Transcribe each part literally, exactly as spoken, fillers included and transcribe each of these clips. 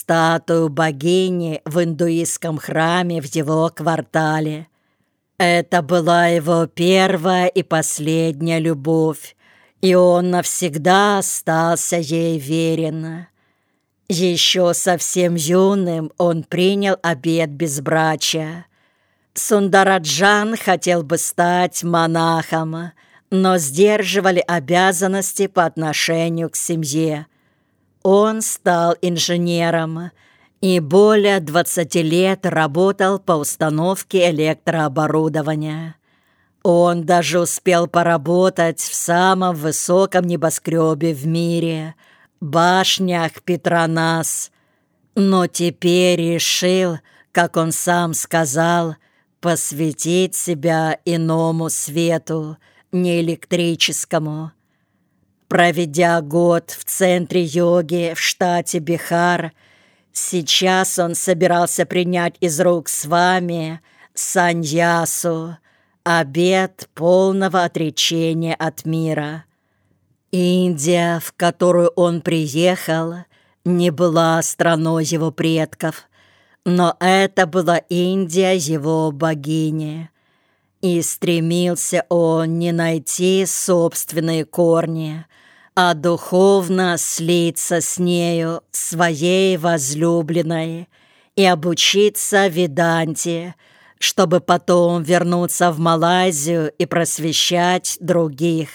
статую богини в индуистском храме в его квартале. Это была его первая и последняя любовь, и он навсегда остался ей верен. Еще совсем юным он принял обет безбрачия. Сундараджан хотел бы стать монахом, но сдерживали обязанности по отношению к семье. Он стал инженером и более двадцати лет работал по установке электрооборудования. Он даже успел поработать в самом высоком небоскребе в мире – башнях Петронас, но теперь решил, как он сам сказал, посвятить себя иному свету, не электрическому. Проведя год в центре йоги в штате Бихар, сейчас он собирался принять из рук свами саньясу, обет полного отречения от мира. Индия, в которую он приехал, не была страной его предков, но это была Индия его богини. И стремился он не найти собственные корни, а духовно слиться с нею, своей возлюбленной, и обучиться веданте, чтобы потом вернуться в Малайзию и просвещать других.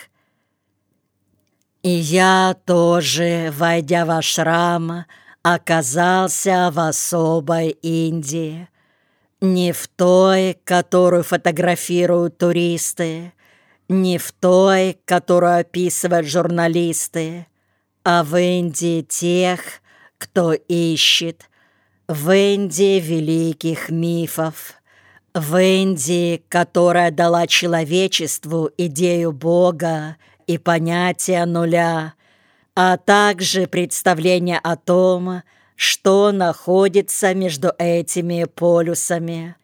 И я тоже, войдя в ашрам, оказался в особой Индии. Не в той, которую фотографируют туристы, не в той, которую описывают журналисты, а в Индии тех, кто ищет, в Индии великих мифов, в Индии, которая дала человечеству идею Бога и понятие нуля, а также представление о том, что находится между этими полюсами.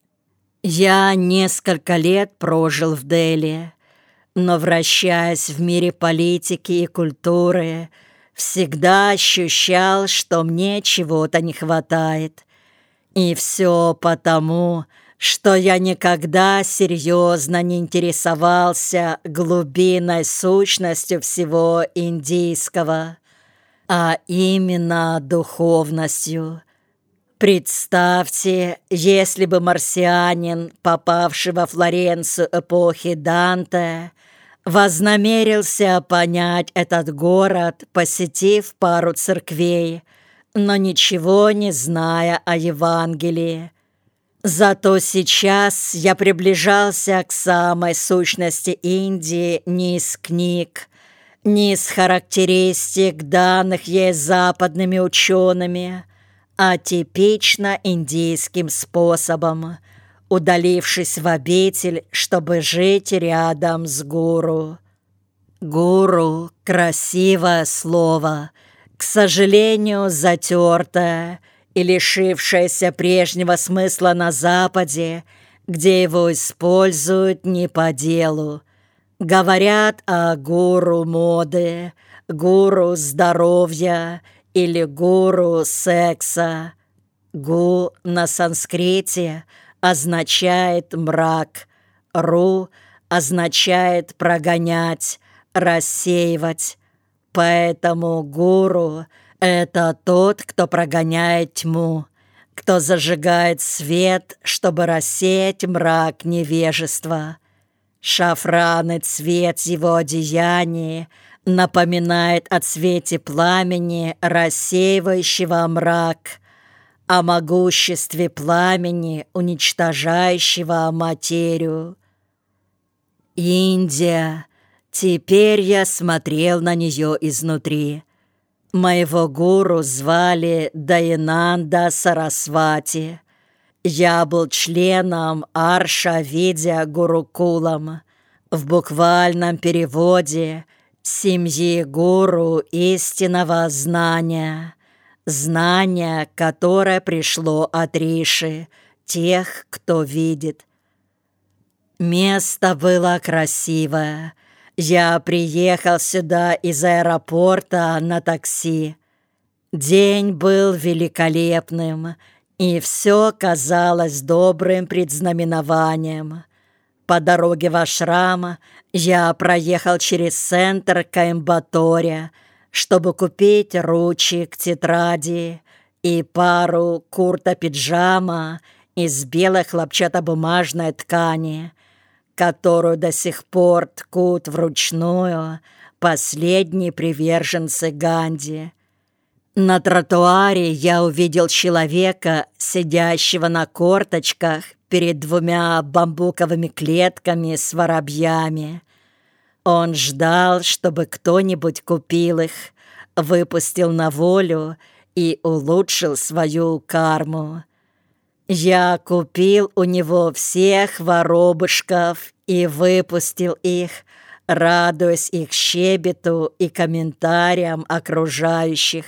Я несколько лет прожил в Дели, но, вращаясь в мире политики и культуры, всегда ощущал, что мне чего-то не хватает. И все потому, что я никогда серьезно не интересовался глубинной сущностью всего индийского, а именно духовностью. Представьте, если бы марсианин, попавший во Флоренцию эпохи Данте, вознамерился понять этот город, посетив пару церквей, но ничего не зная о Евангелии. Зато сейчас я приближался к самой сущности Индии не из книг, не из характеристик, данных ей западными учеными, а типично индийским способом, удалившись в обитель, чтобы жить рядом с гуру. Гуру — красивое слово, к сожалению, затертое и лишившееся прежнего смысла на Западе, где его используют не по делу. Говорят о гуру моды, гуру здоровья или гуру секса. Гу на санскрите означает мрак, ру означает прогонять, рассеивать. Поэтому гуру — это тот, кто прогоняет тьму, кто зажигает свет, чтобы рассеять мрак невежества. Шафранный цвет его одеяния напоминает о цвете пламени, рассеивающего мрак, о могуществе пламени, уничтожающего материю. Индия. Теперь я смотрел на нее изнутри. Моего гуру звали Дайананда Сарасвати. Я был членом Арша Видя Гурукулам, в буквальном переводе семьи гуру истинного знания, знание, которое пришло от Риши, тех, кто видит. Место было красивое. Я приехал сюда из аэропорта на такси. День был великолепным, и все казалось добрым предзнаменованием. По дороге в ашрам я проехал через центр Коимбаторе, чтобы купить ручек, тетради и пару курта-пиджама из белой хлопчатобумажной ткани, которую до сих пор ткут вручную последние приверженцы Ганди. На тротуаре я увидел человека, сидящего на корточках перед двумя бамбуковыми клетками с воробьями. Он ждал, чтобы кто-нибудь купил их, выпустил на волю и улучшил свою карму. Я купил у него всех воробушков и выпустил их, радуясь их щебету и комментариям окружающих.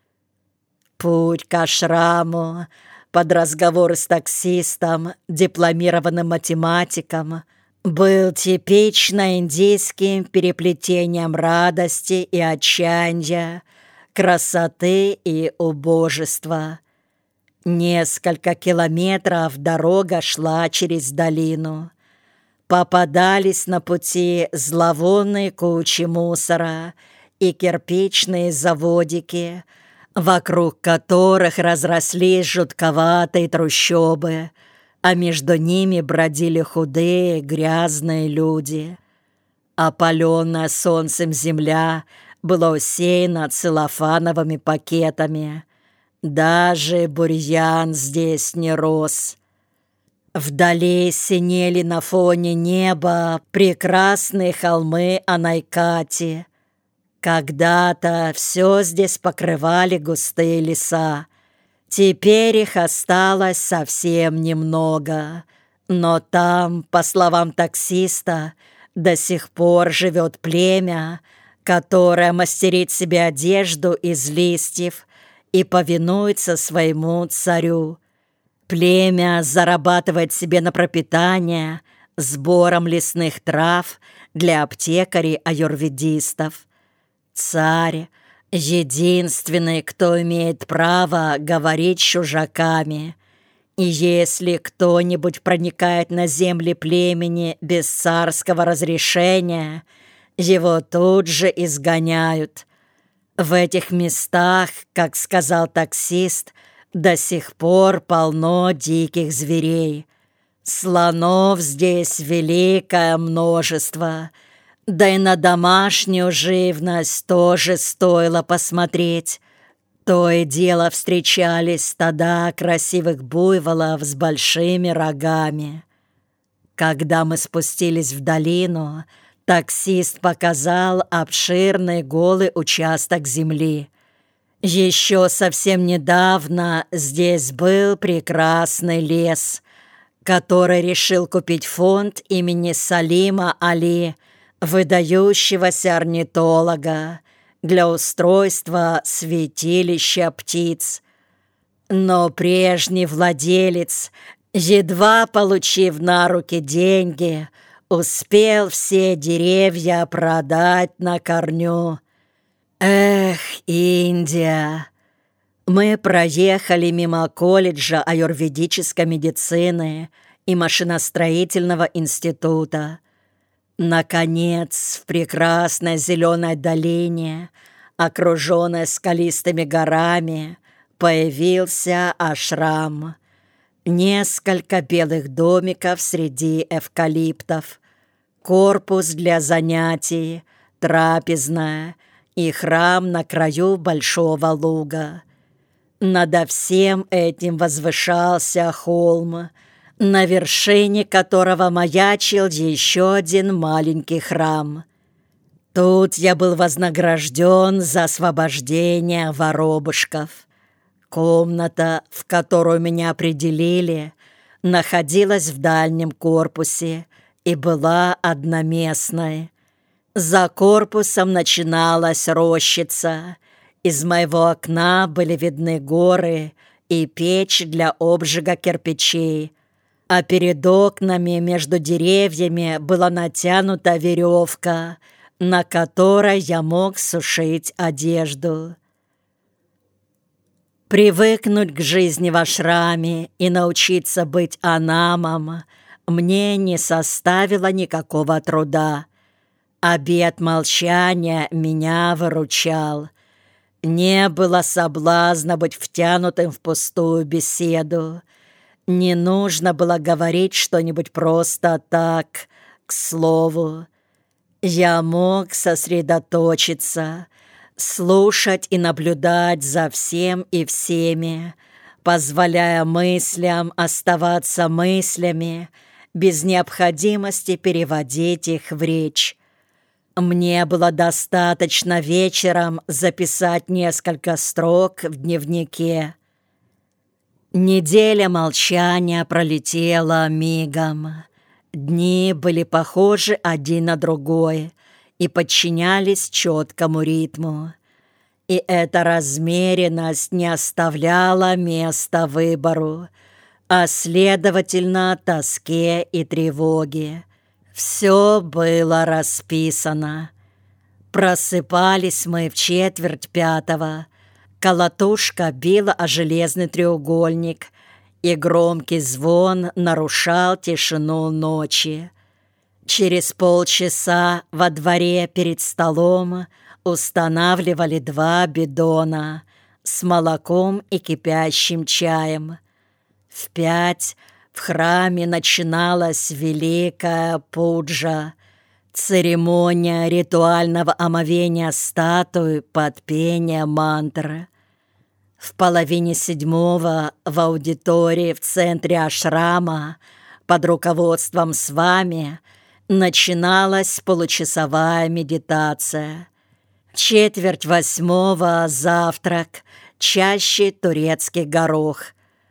Путь к ашраму под разговоры с таксистом, дипломированным математиком, был типично индийским переплетением радости и отчаяния, красоты и убожества. Несколько километров дорога шла через долину. Попадались на пути зловонные кучи мусора и кирпичные заводики, вокруг которых разрослись жутковатые трущобы, а между ними бродили худые, грязные люди. Опаленная солнцем земля была усеяна целлофановыми пакетами. Даже бурьян здесь не рос. Вдали синели на фоне неба прекрасные холмы Анайкати. Когда-то все здесь покрывали густые леса. Теперь их осталось совсем немного. Но там, по словам таксиста, до сих пор живет племя, которое мастерит себе одежду из листьев и повинуется своему царю. Племя зарабатывает себе на пропитание сбором лесных трав для аптекарей-аюрведистов. Царь — единственный, кто имеет право говорить с чужаками. И если кто-нибудь проникает на земли племени без царского разрешения, его тут же изгоняют. В этих местах, как сказал таксист, до сих пор полно диких зверей. Слонов здесь великое множество, да и на домашнюю живность тоже стоило посмотреть. То и дело встречались стада красивых буйволов с большими рогами. Когда мы спустились в долину, таксист показал обширный голый участок земли. Еще совсем недавно здесь был прекрасный лес, который решил купить фонд имени Салима Али, выдающегося орнитолога, для устройства святилища птиц. Но прежний владелец, едва получив на руки деньги, успел все деревья продать на корню. Эх, Индия! Мы проехали мимо колледжа аюрведической медицины и машиностроительного института. Наконец, в прекрасной зеленой долине, окруженной скалистыми горами, появился ашрам. Несколько белых домиков среди эвкалиптов, корпус для занятий, трапезная и храм на краю большого луга. Надо всем этим возвышался холм, на вершине которого маячил еще один маленький храм. Тут я был вознагражден за освобождение воробушков. Комната, в которую меня определили, находилась в дальнем корпусе и была одноместной. За корпусом начиналась рощица. Из моего окна были видны горы и печь для обжига кирпичей, а перед окнами между деревьями была натянута веревка, на которой я мог сушить одежду. Привыкнуть к жизни в ашраме и научиться быть анамом мне не составило никакого труда. Обет молчания меня выручал. Не было соблазна быть втянутым в пустую беседу. Не нужно было говорить что-нибудь просто так, к слову. Я мог сосредоточиться, слушать и наблюдать за всем и всеми, позволяя мыслям оставаться мыслями, без необходимости переводить их в речь. Мне было достаточно вечером записать несколько строк в дневнике. Неделя молчания пролетела мигом. Дни были похожи один на другой и подчинялись четкому ритму. И эта размеренность не оставляла места выбору, а, следовательно, тоске и тревоге. Все было расписано. Просыпались мы в четверть пятого. Колотушка била о железный треугольник, и громкий звон нарушал тишину ночи. Через полчаса во дворе перед столом устанавливали два бидона с молоком и кипящим чаем. В пять в храме начиналась великая пуджа, церемония ритуального омовения статуи под пение мантры. В половине седьмого в аудитории в центре ашрама под руководством свами начиналась получасовая медитация. Четверть восьмого завтрак, чаще турецкий горох.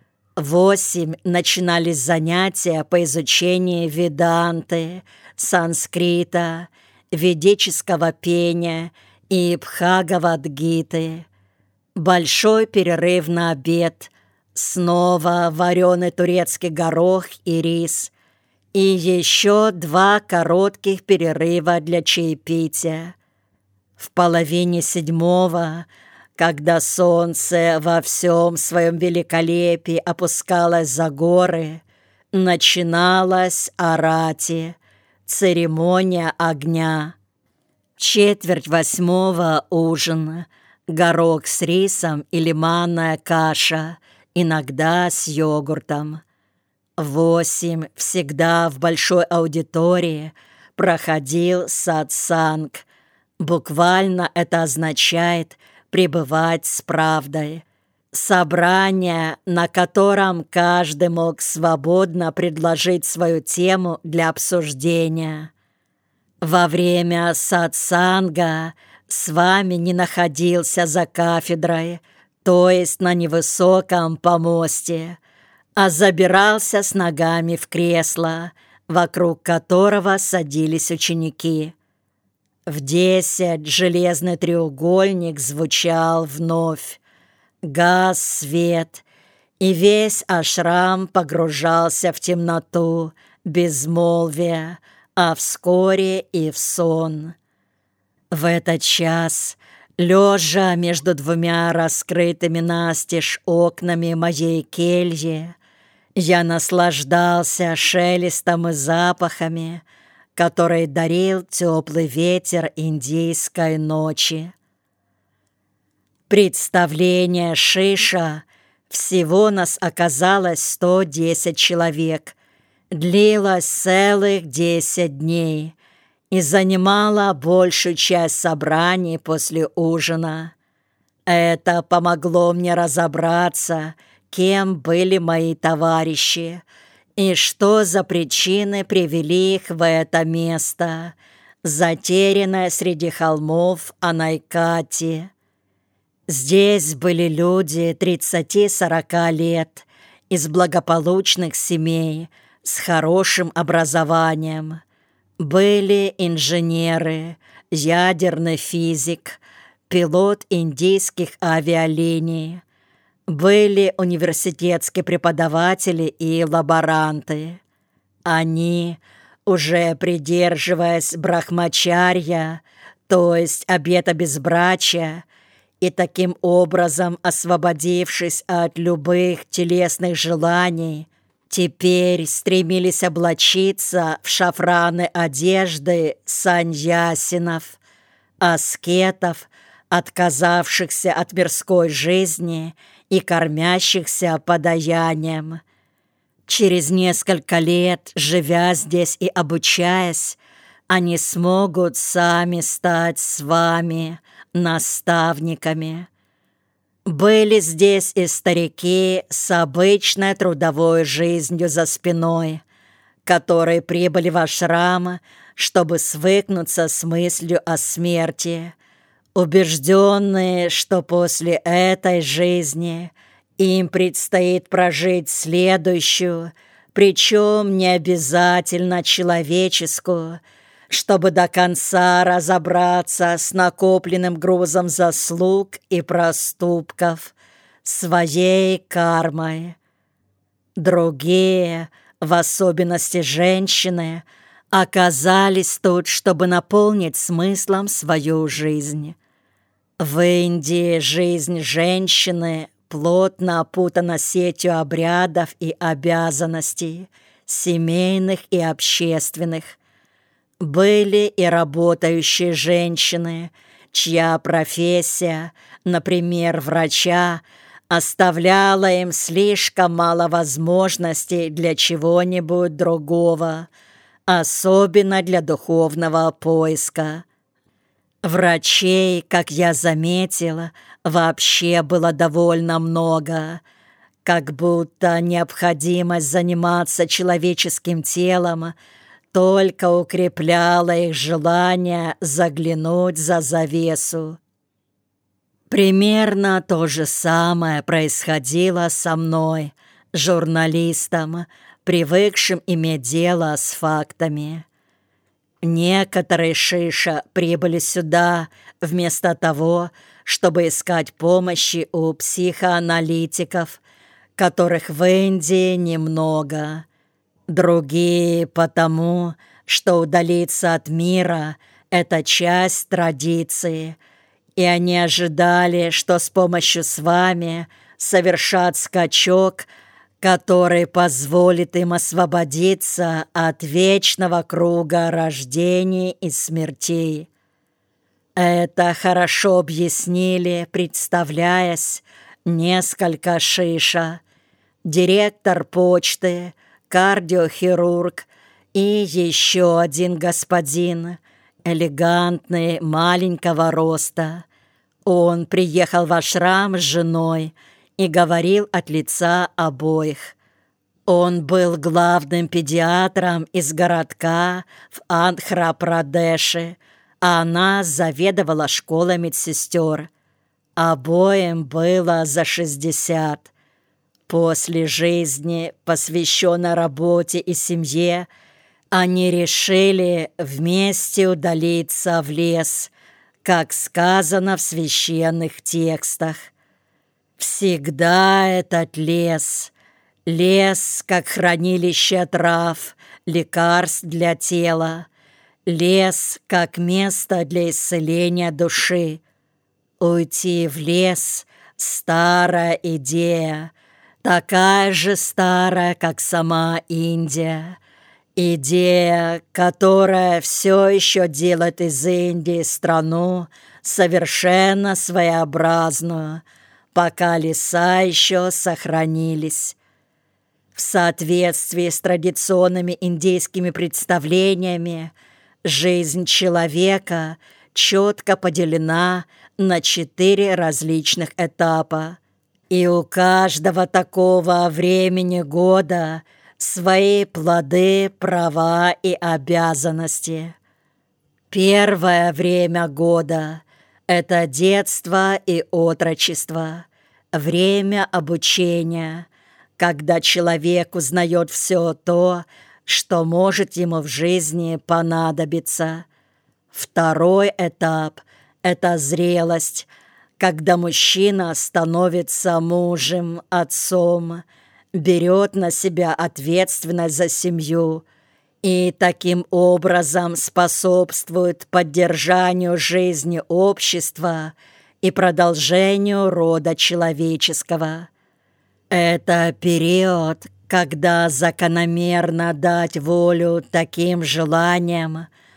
Восемь начинались занятия по изучению веданты, санскрита, ведического пения и бхагавад-гиты. Большой перерыв на обед, снова вареный турецкий горох и рис, и еще два коротких перерыва для чаепития. В половине седьмого, когда солнце во всем своем великолепии опускалось за горы, начиналась арати, церемония огня. Четверть восьмого ужин, горох с рисом или манная каша, иногда с йогуртом. Восемь всегда в большой аудитории проходил сатсанг. Буквально это означает пребывать с правдой. Собрание, на котором каждый мог свободно предложить свою тему для обсуждения. Во время сатсанга с вами не находился за кафедрой, то есть на невысоком помосте, а забирался с ногами в кресло, вокруг которого садились ученики. В десять железный треугольник звучал вновь. Гас свет, и весь ашрам погружался в темноту, безмолвие, а вскоре и в сон. В этот час, лежа между двумя раскрытыми настежь окнами моей кельи, я наслаждался шелестом и запахами, который дарил теплый ветер индийской ночи. Представление Шиша, всего нас оказалось сто десять человек, длилось целых десять дней и занимало большую часть собраний после ужина. Это помогло мне разобраться, кем были мои товарищи и что за причины привели их в это место, затерянное среди холмов Анайкати. Здесь были люди тридцати-сорока лет, из благополучных семей, с хорошим образованием. Были инженеры, ядерный физик, пилот индийских авиалиний. Были университетские преподаватели и лаборанты. Они, уже придерживаясь брахмачарья, то есть обета безбрачия, и таким образом, освободившись от любых телесных желаний, теперь стремились облачиться в шафраны одежды саньясинов, аскетов, отказавшихся от мирской жизни и кормящихся подаянием. Через несколько лет, живя здесь и обучаясь, они смогут сами стать с вами наставниками. Были здесь и старики с обычной трудовой жизнью за спиной, которые прибыли в ашрам, чтобы свыкнуться с мыслью о смерти, убежденные, что после этой жизни им предстоит прожить следующую, причем не обязательно человеческую, чтобы до конца разобраться с накопленным грузом заслуг и проступков, своей кармой. Другие, в особенности женщины, оказались тут, чтобы наполнить смыслом свою жизнь. В Индии жизнь женщины плотно опутана сетью обрядов и обязанностей, семейных и общественных. Были и работающие женщины, чья профессия, например, врача, оставляла им слишком мало возможностей для чего-нибудь другого, особенно для духовного поиска. Врачей, как я заметила, вообще было довольно много, как будто необходимость заниматься человеческим телом только укрепляла их желание заглянуть за завесу. Примерно то же самое происходило со мной, журналистом, привыкшим иметь дело с фактами. Некоторые шиша прибыли сюда вместо того, чтобы искать помощи у психоаналитиков, которых в Индии немного. Другие потому, что удалиться от мира – это часть традиции, и они ожидали, что с помощью с вами совершат скачок, который позволит им освободиться от вечного круга рождений и смертей. Это хорошо объяснили, представляясь, несколько шиша, директор почты, кардиохирург и еще один господин, элегантный, маленького роста. Он приехал в ашрам с женой и говорил от лица обоих. Он был главным педиатром из городка в Андхра-Прадеше, а она заведовала школой медсестер. Обоим было за шестьдесят. После жизни, посвященной работе и семье, они решили вместе удалиться в лес, как сказано в священных текстах. Всегда этот лес, лес как хранилище трав, лекарств для тела, лес как место для исцеления души. Уйти в лес — старая идея, такая же старая, как сама Индия. Идея, которая все еще делает из Индии страну совершенно своеобразную, пока леса еще сохранились. В соответствии с традиционными индейскими представлениями, жизнь человека четко поделена на четыре различных этапа. И у каждого такого времени года свои плоды, права и обязанности. Первое время года – это детство и отрочество, время обучения, когда человек узнает все то, что может ему в жизни понадобиться. Второй этап – это зрелость, когда мужчина становится мужем, отцом, берет на себя ответственность за семью и таким образом способствует поддержанию жизни общества и продолжению рода человеческого. Это период, когда закономерно дать волю таким желаниям,